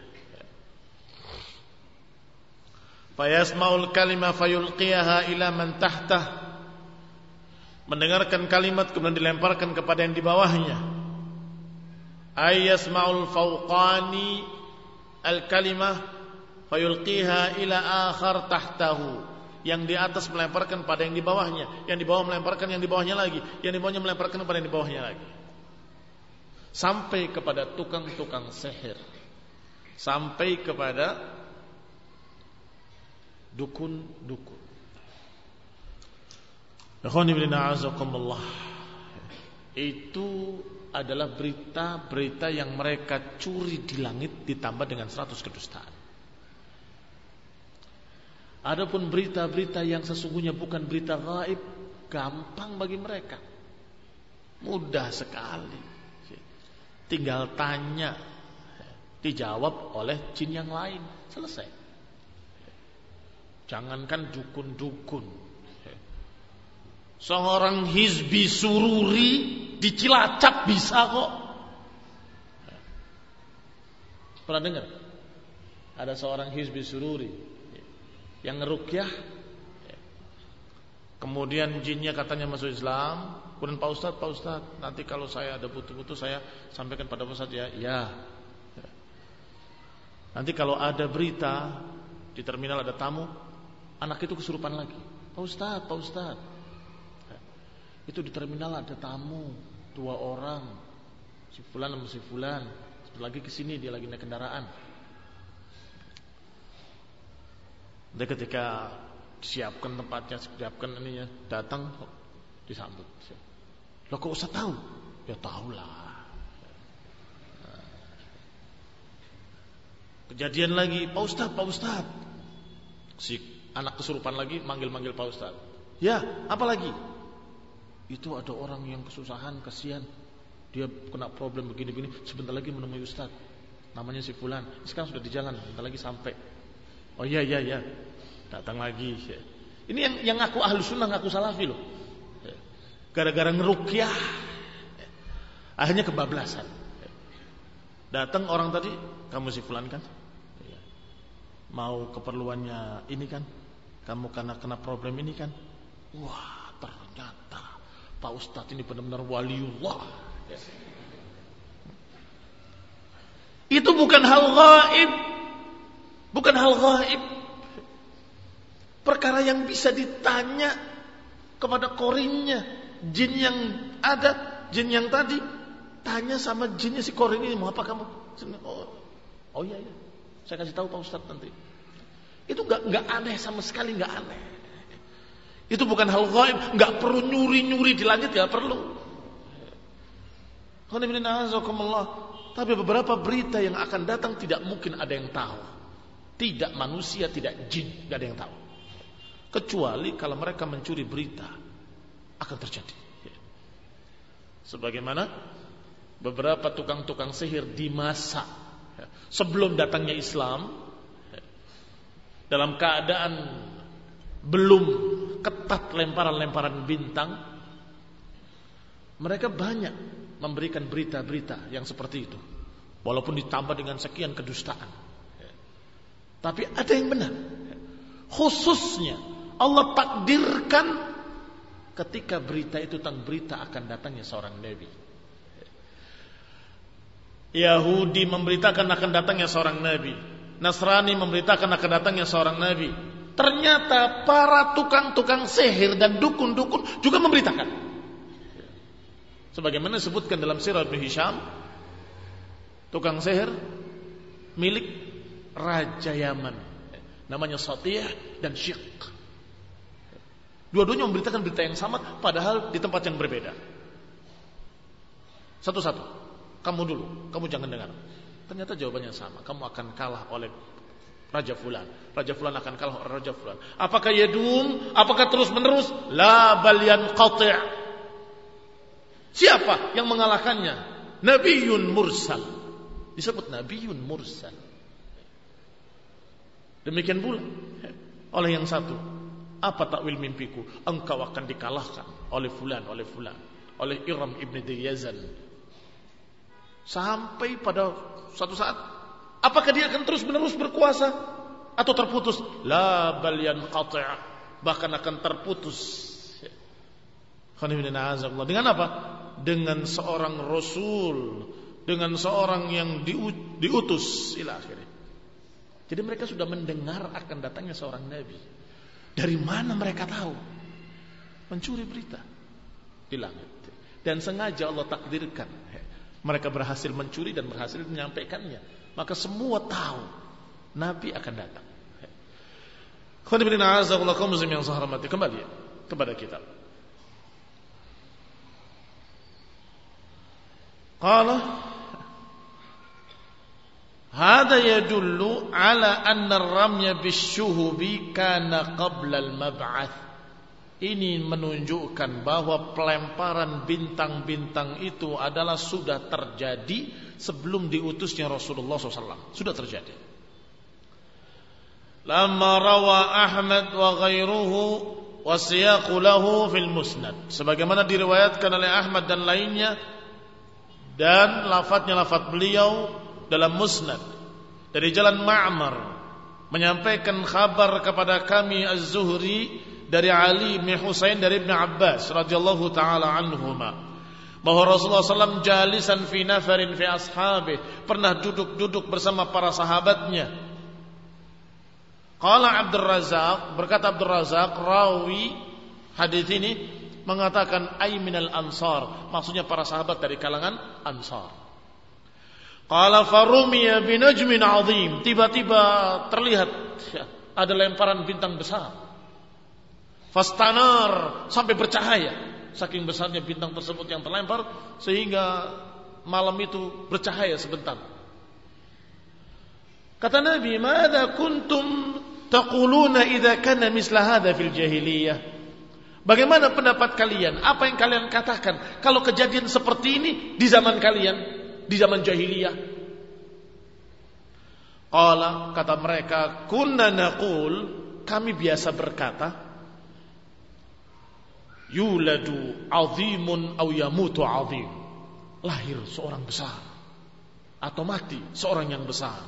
Fayasma'ul kalima fayulqiyaha ila man tahtah, mendengarkan kalimat kemudian dilemparkan kepada yang di bawahnya. Ayyasma'ul fawqani al-kalimah fayulqiha ila akhar tahtahu, yang di atas melemparkan pada yang di bawahnya, yang di bawah melemparkan yang di bawahnya lagi, yang di bawahnya melemparkan kepada yang di bawahnya lagi, sampai kepada tukang-tukang sihir, sampai kepada dukun-dukun. Itu adalah berita-berita yang mereka curi di langit ditambah dengan seratus kedustaan. Adapun berita-berita yang sesungguhnya bukan berita gaib, gampang bagi mereka, mudah sekali. Tinggal tanya, dijawab oleh jin yang lain, selesai. Jangankan dukun-dukun, seorang hizbi sururi di Cilacap bisa kok. Pernah dengar? Ada seorang hizbi sururi yang ngerukyah, kemudian jinnya katanya masuk Islam. Kemudian Pak Ustadz, Pak Ustadz, nanti kalau saya ada butuh-butuh saya sampaikan pada Pak Ustadz ya. Ya. Nanti kalau ada berita di terminal ada tamu, anak itu kesurupan lagi. Pak Ustadz, Pak Ustadz, itu di terminal ada tamu dua orang, si fulan sama si fulan. Sebentar lagi kesini, dia lagi naik kendaraan. Dan ketika siapkan tempatnya, siapkan ininya, datang disambut. Loh kok Ustaz tahu? Ya tahulah. Kejadian lagi, Pak Ustaz, Pak Ustaz. Si anak kesurupan lagi manggil-manggil Pak Ustaz. Ya, apa lagi? Itu ada orang yang kesusahan, kasihan. Dia kena problem begini-begini, sebentar lagi menemui Ustaz. Namanya si fulan. Sekarang sudah di jalan, sebentar lagi sampai. Oh iya iya iya. Datang lagi. Ini yang yang ngaku ahlu sunnah, ngaku salafi loh. Gara-gara ngerukyah, akhirnya kebablasan. Datang orang tadi, kamu si fulan kan? Mau keperluannya ini kan? Kamu karena kena problem ini kan? Wah, ternyata Pak Ustadz ini benar-benar waliullah. Itu bukan hal gaib. Bukan hal gaib. Perkara yang bisa ditanya kepada korinnya. Jin yang ada, jin yang tadi, tanya sama jinnya si korin ini, mau apa kamu? Oh, oh iya iya, saya kasih tahu Pak Ustadz nanti. Itu nggak nggak aneh sama sekali, nggak aneh. Itu bukan hal gaib, nggak perlu nyuri-nyuri di langit, nggak perlu. Tapi beberapa berita yang akan datang tidak mungkin ada yang tahu. Tidak manusia, tidak jin, nggak ada yang tahu. Kecuali kalau mereka mencuri berita, akan terjadi. Sebagaimana beberapa tukang-tukang sihir di masa sebelum datangnya Islam, dalam keadaan belum ketat lemparan-lemparan bintang, mereka banyak memberikan berita-berita yang seperti itu, walaupun ditambah dengan sekian kedustaan. Tapi ada yang benar. Khususnya Allah takdirkan ketika berita itu tentang berita akan datangnya seorang nabi. Yahudi memberitakan akan datangnya seorang nabi, Nasrani memberitakan akan datangnya seorang nabi. Ternyata para tukang-tukang sihir dan dukun-dukun juga memberitakan. Sebagaimana disebutkan dalam Sirah Ibn Hisham, tukang sihir milik Raja Yaman, namanya Satiyah dan Syekh. Dua-duanya memberitakan berita yang sama, padahal di tempat yang berbeda. Satu-satu, kamu dulu, kamu jangan dengar. Ternyata jawabannya sama, kamu akan kalah oleh Raja Fulan, Raja Fulan akan kalah oleh Raja Fulan. Apakah yadum? Apakah terus menerus? La bal yanqati'. Siapa yang mengalahkannya? Nabiyyun mursal. Disebut Nabiyyun mursal. Demikian pula oleh yang satu, apa takwil mimpiku? Engkau akan dikalahkan oleh fulan, oleh fulan, oleh Iram ibn Diyazan. Sampai pada suatu saat, apakah dia akan terus menerus berkuasa atau terputus? La bal yanqati', bahkan akan terputus. Dengan apa? Dengan seorang rasul, dengan seorang yang diutus ila akhirnya. Jadi mereka sudah mendengar akan datangnya seorang nabi. Dari mana mereka tahu? Mencuri berita di langit. Dan sengaja Allah takdirkan mereka berhasil mencuri dan berhasil menyampaikannya. Maka semua tahu nabi akan datang. Kembali kepada kita. Qala hada yadullu ala anna ar-ramya bisyuhubi kana qabla al-mab'ats. Ini menunjukkan bahwa pelemparan bintang-bintang itu adalah sudah terjadi sebelum diutusnya Rasulullah shallallahu alaihi wasallam. Sudah terjadi. Lamma rawa Ahmad wa ghairuhu wa siyaqu lahu fil musnad. Sebagaimana diriwayatkan oleh Ahmad dan lainnya, dan lafadznya lafadz beliau dalam musnad dari jalan Ma'mar menyampaikan kabar kepada kami Az-Zuhri dari Ali bin Husain dari Ibn Abbas radhiyallahu taala anhuma bahwa Rasulullah sallallahu alaihi wasallam jalisan fi nafarin fi ashabih, pernah duduk-duduk bersama para sahabatnya. Qala Abdul Razak, berkata Abdul Razak rawi hadis ini, mengatakan ay minal ansar, maksudnya para sahabat dari kalangan ansar. Qala farumiya binajmin azim, tiba-tiba terlihat ada lemparan bintang besar. Fastanar, sampai bercahaya. Saking besarnya bintang tersebut yang terlempar, sehingga malam itu bercahaya sebentar. Kata Nabi, "Madza kuntum taquluna idza kana misla hadza fil jahiliyah?" Bagaimana pendapat kalian? Apa yang kalian katakan kalau kejadian seperti ini di zaman kalian, di zaman jahiliyah? Qala, kata mereka, kunna naqul, kami biasa berkata, yuladu azimun aw yamutu azim. Lahir seorang besar atau mati seorang yang besar.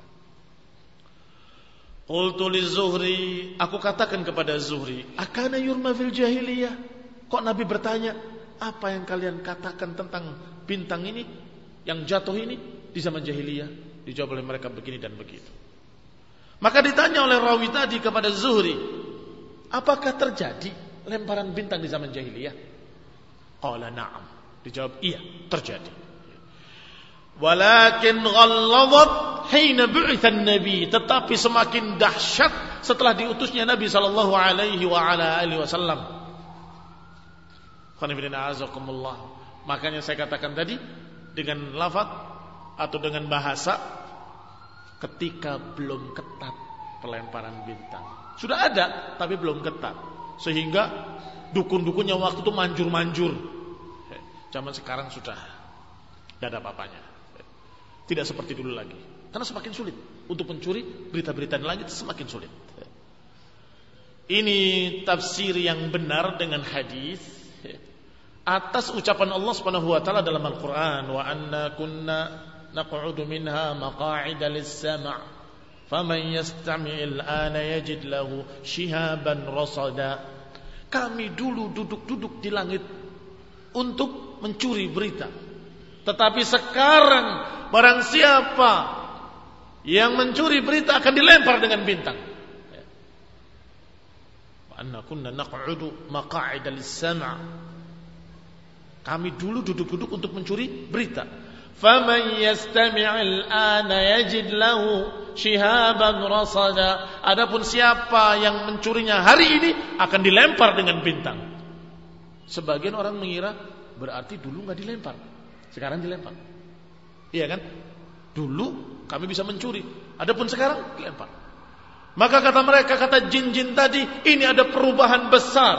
Qultu liz-Zuhri, aku katakan kepada Zuhri, akana yurma fil jahiliyah? Kok Nabi bertanya, apa yang kalian katakan tentang bintang ini yang jatuh ini di zaman jahiliyah? Dijawab oleh mereka begini dan begitu. Maka ditanya oleh rawi tadi kepada Zuhri, apakah terjadi lemparan bintang di zaman jahiliyah? Qala na'am. Dijawab, iya, terjadi. Walakin ghalladat hina bu'itha an-nabi, tetapi semakin dahsyat setelah diutusnya Nabi sallallahu alaihi wa ala alihi wasallam. Khonibina. Makanya saya katakan tadi dengan lafaz atau dengan bahasa ketika belum ketat pelemparan bintang. Sudah ada tapi belum ketat, sehingga dukun-dukunnya waktu itu manjur-manjur. Zaman sekarang sudah tidak ada apa-apanya. Tidak seperti dulu lagi. Karena semakin sulit untuk mencuri berita-berita di langit, semakin sulit. Ini tafsir yang benar dengan hadis atas ucapan Allah Subhanahu wa taala dalam Al-Qur'an, wa anna kunna naq'udu minha maq'ida lis-sam', faman yastami'il ana yajid lahu shihaban rasada. Kami dulu duduk-duduk di langit untuk mencuri berita. Tetapi sekarang barang siapa yang mencuri berita akan dilempar dengan bintang. Wa anna kunna naq'udu maq'ida lis-sam'. Kami dulu duduk-duduk untuk mencuri berita. Faman yastami'il ana yajid lahu shihaban rasada. Adapun siapa yang mencurinya hari ini akan dilempar dengan bintang. Sebagian orang mengira berarti dulu enggak dilempar, sekarang dilempar. Iya kan? Dulu kami bisa mencuri, adapun sekarang dilempar. Maka kata mereka, kata jin-jin tadi, ini ada perubahan besar.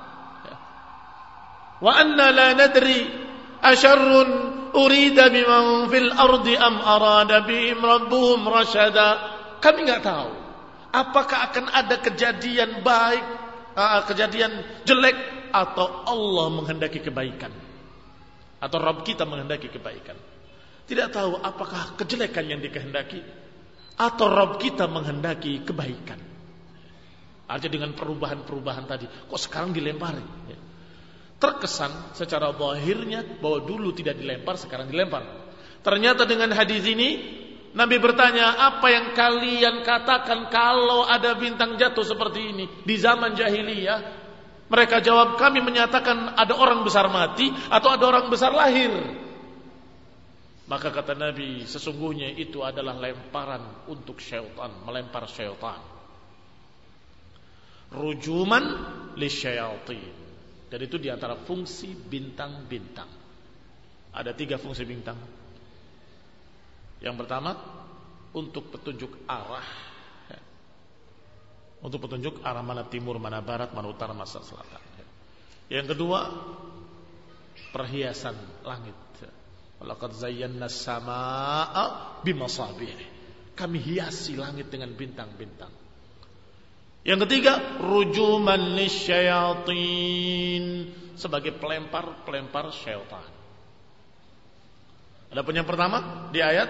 Wa anna la nadri asyarrun urida biman fil ardi am arada bihim rabbuhum rasyada. Kami enggak tahu apakah akan ada kejadian baik, kejadian jelek, atau Allah menghendaki kebaikan, atau Rabb kita menghendaki kebaikan. Tidak tahu apakah kejelekan yang dikehendaki atau Rabb kita menghendaki kebaikan. Artinya dengan perubahan-perubahan tadi, kok sekarang dilempari? Terkesan secara zahirnya bahwa dulu tidak dilempar, sekarang dilempar. Ternyata dengan hadis ini Nabi bertanya, apa yang kalian katakan kalau ada bintang jatuh seperti ini di zaman jahiliyah? Mereka jawab, kami menyatakan ada orang besar mati atau ada orang besar lahir. Maka kata Nabi, sesungguhnya itu adalah lemparan untuk syaitan, melempar syaitan. Rujuman lisyayatin. Dan itu diantara fungsi bintang-bintang. Ada tiga fungsi bintang. Yang pertama, untuk petunjuk arah. Untuk petunjuk arah mana timur, mana barat, mana utara, mana selatan. Yang kedua, perhiasan langit. Walaqad zayyana as-samaa'a bimasabih. Kami hiasi langit dengan bintang-bintang. Yang ketiga, rujuman lisyayatin, sebagai pelempar-pelempar syaitan. Adapun yang pertama di ayat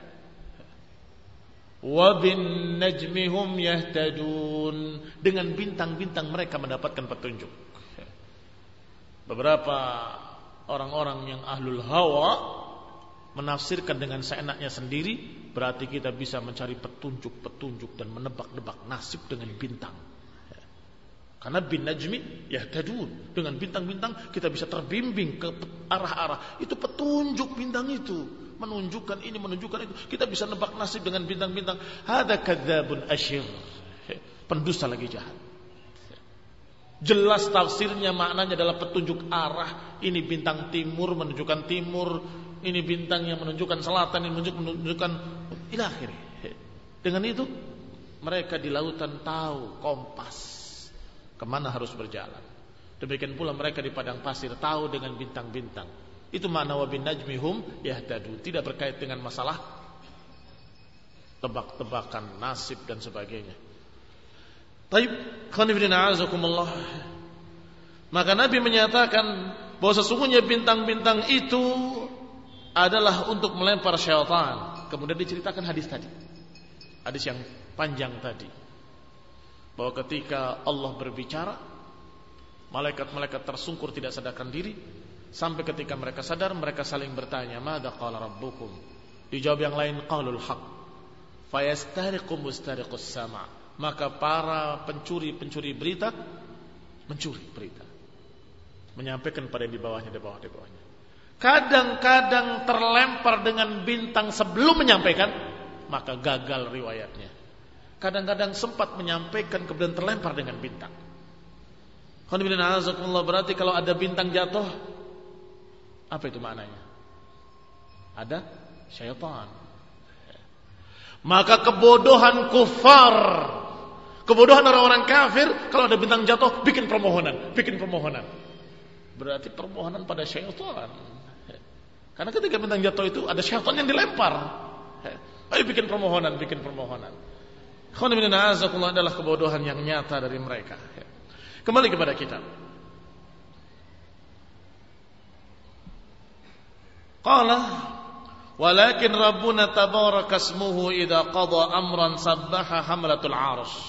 wa bin najmihum yahtadun, dengan bintang-bintang mereka mendapatkan petunjuk. Beberapa orang-orang yang ahlul hawa menafsirkan dengan seenaknya sendiri, berarti kita bisa mencari petunjuk-petunjuk dan menebak-nebak nasib dengan bintang. Karena bin najmi yahtadun, dengan bintang-bintang kita bisa terbimbing ke arah-arah. Itu petunjuk bintang itu, menunjukkan ini, menunjukkan itu. Kita bisa nebak nasib dengan bintang-bintang. Hada kadzabun asyir. pendusta lagi jahat. Jelas tafsirnya, maknanya adalah petunjuk arah. Ini bintang timur menunjukkan timur, ini bintang yang menunjukkan selatan, ini menunjukkan, menunjukkan ila akhirih. Dengan itu mereka di lautan tahu kompas kemana harus berjalan. Demikian pula mereka di padang pasir tahu dengan bintang-bintang. Itu makna wa bin najmihum yahtadu. Tidak berkait dengan masalah tebak-tebakan nasib dan sebagainya. Taib, khonifidina azakumullah. Maka Nabi menyatakan bahwa sesungguhnya bintang-bintang itu adalah untuk melempar syaitan. Kemudian diceritakan hadis tadi, hadis yang panjang tadi, bahwa ketika Allah berbicara, malaikat-malaikat tersungkur tidak sadarkan diri. Sampai ketika mereka sadar, mereka saling bertanya, "Madza qala rabbukum?" Dijawab yang lain, "Qalul haqq." Fayastariqu mustariqus sama'. Maka para pencuri-pencuri berita mencuri berita, menyampaikan pada yang di bawahnya, di bawah, di bawahnya. Kadang-kadang terlempar dengan bintang sebelum menyampaikan, maka gagal riwayatnya. Kadang-kadang sempat menyampaikan kemudian terlempar dengan bintang. Berarti kalau ada bintang jatuh, apa itu maknanya? Ada syaitan. Maka kebodohan kufar, kebodohan orang-orang kafir, kalau ada bintang jatuh bikin permohonan, bikin permohonan. Berarti permohonan pada syaitan. Karena ketika bintang jatuh itu ada syaitan yang dilempar. Ayo bikin permohonan, bikin permohonan. Khonibina azakullah adalah kebodohan yang nyata dari mereka. Kembali kepada kitab. Qala walakin Rabbuna tabaraka ismuhu idza qada amran sabbaha hamlatul 'arsy.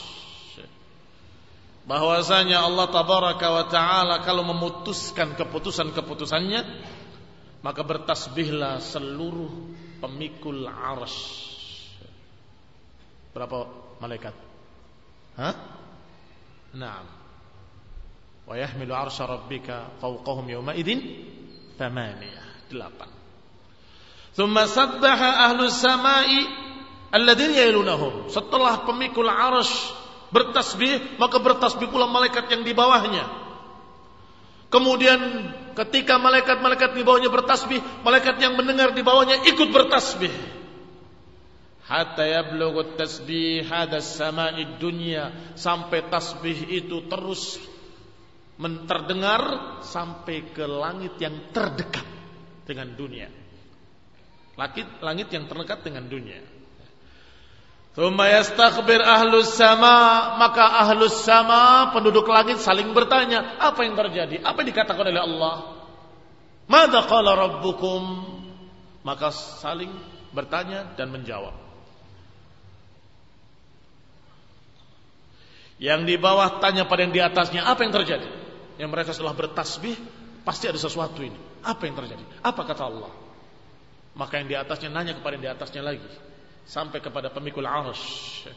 Bahwasanya Allah tabaraka wa taala kalau memutuskan keputusan-keputusannya, maka bertasbihlah seluruh pemikul 'arsy. Berapa malaikat? Hah? Naam. Wa yahmilu 'arsya rabbika fawqahum yawma idzin thamaniyah, delapan. Thumma sabbaha ahlus samai alladziina yalunahum. Setelah pemikul 'arsy bertasbih, maka bertasbih pula malaikat yang di bawahnya. Kemudian ketika malaikat-malaikat di bawahnya bertasbih, malaikat yang mendengar di bawahnya ikut bertasbih. Hatta yablughu tasbih hadas samai dunya, sampai tasbih itu terus terdengar sampai ke langit yang terdekat dengan dunia. Langit, langit yang terdekat dengan dunia. Tsumma yastakhbir ahlus sama, maka ahlus sama, penduduk langit saling bertanya, apa yang terjadi? Apa yang dikatakan oleh Allah? Madza qala rabbukum? Maka saling bertanya dan menjawab. Yang di bawah tanya pada yang di atasnya, apa yang terjadi? Yang mereka setelah bertasbih, pasti ada sesuatu ini. Apa yang terjadi? Apa kata Allah? Maka yang di atasnya nanya kepada yang di atasnya lagi, sampai kepada pemikul 'arsy.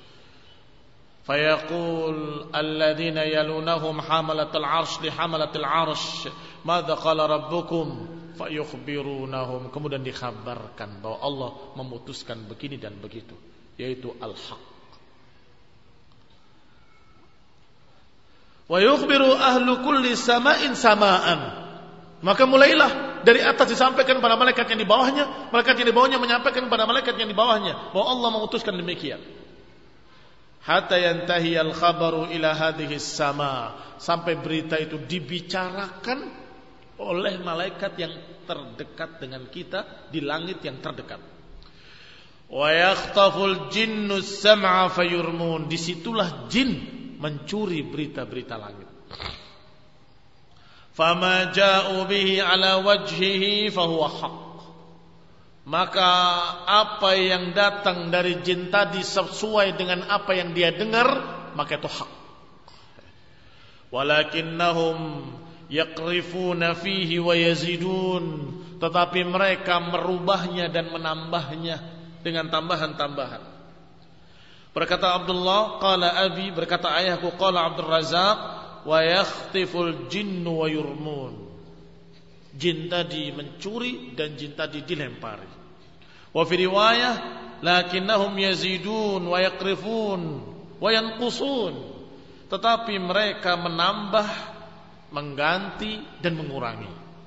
Fayaqul alladziina yalunahum hamalatul 'arsy li hamalatil 'arsy, madza qala rabbukum? Fayukhbirunahum. Kemudian dikhabarkan bahwa Allah memutuskan begini dan begitu, yaitu al-haq. Wa yukhbiru ahlu kulli sama'in sama'an. Maka mulailah dari atas disampaikan pada malaikat yang di bawahnya, malaikat yang di bawahnya menyampaikan kepada malaikat yang di bawahnya bahwa Allah memutuskan demikian. Hatta yantahi al-khabaru ila hadhihi sama, sampai berita itu dibicarakan oleh malaikat yang terdekat dengan kita di langit yang terdekat. Wa yakhtaful jinnu sam'a fayurmun. Disitulah jin mencuri berita-berita langit. Fama ja'u bihi ala wajhihi fahuwa haq. Maka apa yang datang dari jin tadi sesuai dengan apa yang dia dengar, maka itu hak. Walakinnahum yaqrifuna fihi wa yazidun. Tetapi mereka merubahnya dan menambahnya dengan tambahan-tambahan. Berkata Abdullah, qala abi, berkata ayahku, qala Abdul Razak, wa yakhtiful jinnu wa yurmun. Jin tadi mencuri dan jin tadi dilempari. Wa fi riwayah lakinnahum yazidun wa yaqrifun wa yanqusun, tetapi mereka menambah, mengganti dan mengurangi.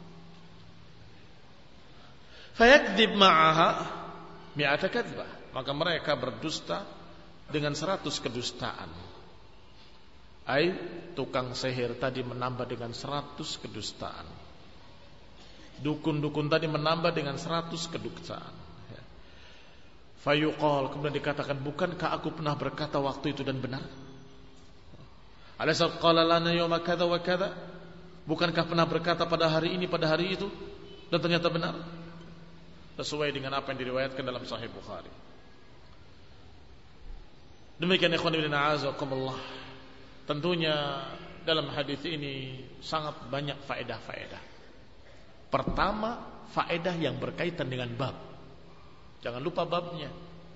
Fayakdzib ma'aha mi'ata kadzbah, maka mereka berdusta dengan seratus kedustaan. Ai tukang sihir tadi menambah dengan seratus kedustaan. Dukun-dukun tadi menambah dengan seratus kedustaan. Fayuqal, kemudian dikatakan, bukankah aku pernah berkata waktu itu dan benar? Alaysa qala lana yawma kadza wa kadza? Bukankah pernah berkata pada hari ini, pada hari itu, dan ternyata benar? Sesuai dengan apa yang diriwayatkan dalam Sahih Bukhari. Demikian ikhwan fillah azakumullah. Tentunya dalam hadis ini sangat banyak faedah-faedah. Pertama, faedah yang berkaitan dengan bab. Jangan lupa babnya.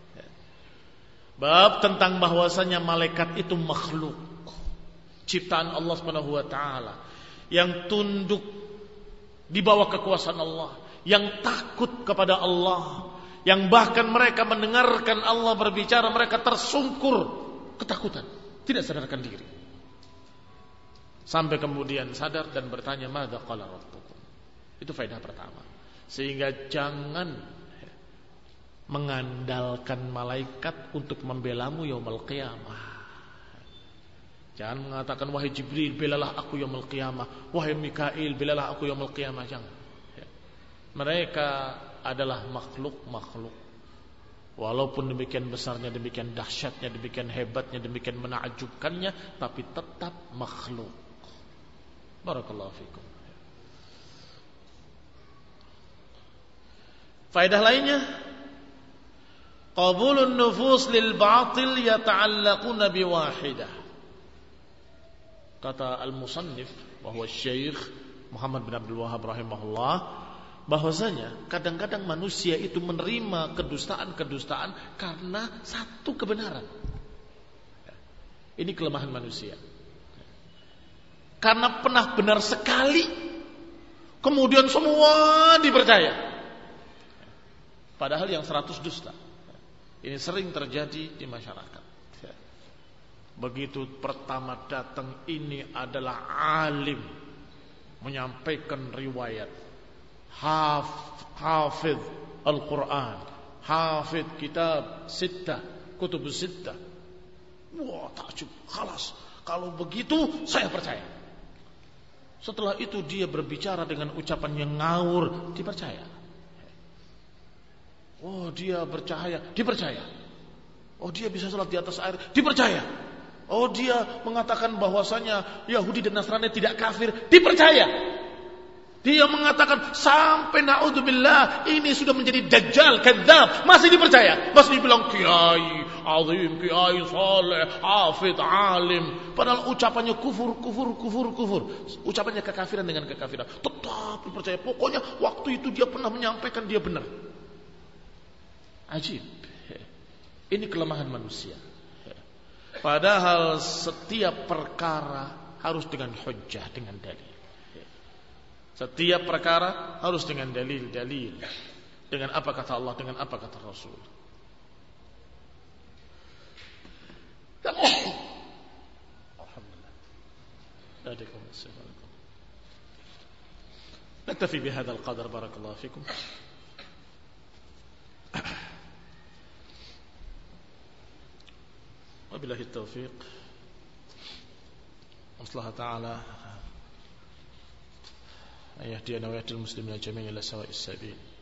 Bab tentang bahwasanya malaikat itu makhluk, ciptaan Allah Subhanahu wa taala, yang tunduk di bawah kekuasaan Allah, yang takut kepada Allah, yang bahkan mereka mendengarkan Allah berbicara mereka tersungkur ketakutan, tidak sadarkan diri, sampai kemudian sadar dan bertanya, madza qala rabbukum. Itu faedah pertama. Sehingga jangan mengandalkan malaikat untuk membelamu yaumul qiyamah. Jangan mengatakan, wahai Jibril belalah aku yaumul qiyamah, wahai Mikail belalah aku yaumul qiyamah. Jangan. Mereka adalah makhluk-makhluk. Walaupun demikian besarnya, demikian dahsyatnya, demikian hebatnya, demikian menakjubkannya, tapi tetap makhluk. Barakallahu fikum. Faedah lainnya, qabulun nufus lil batil yata'allaquna biwahidah. Kata al-musannif, bahwa Syekh Muhammad bin Abdul Wahhab rahimahullah, bahwasanya kadang-kadang manusia itu menerima kedustaan-kedustaan karena satu kebenaran. Ini kelemahan manusia. Karena pernah benar sekali, kemudian semua dipercaya. Padahal yang seratus dusta. Ini sering terjadi di masyarakat. Begitu pertama datang, ini adalah alim, menyampaikan riwayat, haf, hafidh Al-Quran, hafidh kitab sittah, kutub sittah. Wah, takjub, khalas, kalau begitu saya percaya. Setelah itu dia berbicara dengan ucapan yang ngawur, dipercaya. Oh, dia bercahaya, dipercaya. Oh, dia bisa salat di atas air, dipercaya. Oh, dia mengatakan bahwasanya Yahudi dan Nasrani tidak kafir, dipercaya. Dia mengatakan sampai naudzubillah ini sudah menjadi dajjal, kadzdzab, masih dipercaya. Masih dibilang kiai azim, kiai saleh, hafid, alim. Padahal ucapannya kufur, kufur, kufur, kufur. Ucapannya kekafiran dengan kekafiran. Tetap dipercaya. Pokoknya waktu itu dia pernah menyampaikan, dia benar. Ajib. Ini kelemahan manusia. Padahal setiap perkara harus dengan hujjah, dengan dalil. Setiap perkara harus dengan dalil-dalil. Dengan apa kata Allah, dengan apa kata Rasul. Alhamdulillah. Naktafi bihadzal qadar, barakallahu fikum. وبالله التوفيق الله تعالى أن يهدينا ويهدي المسلمين جميعا إلى سواء السبيل.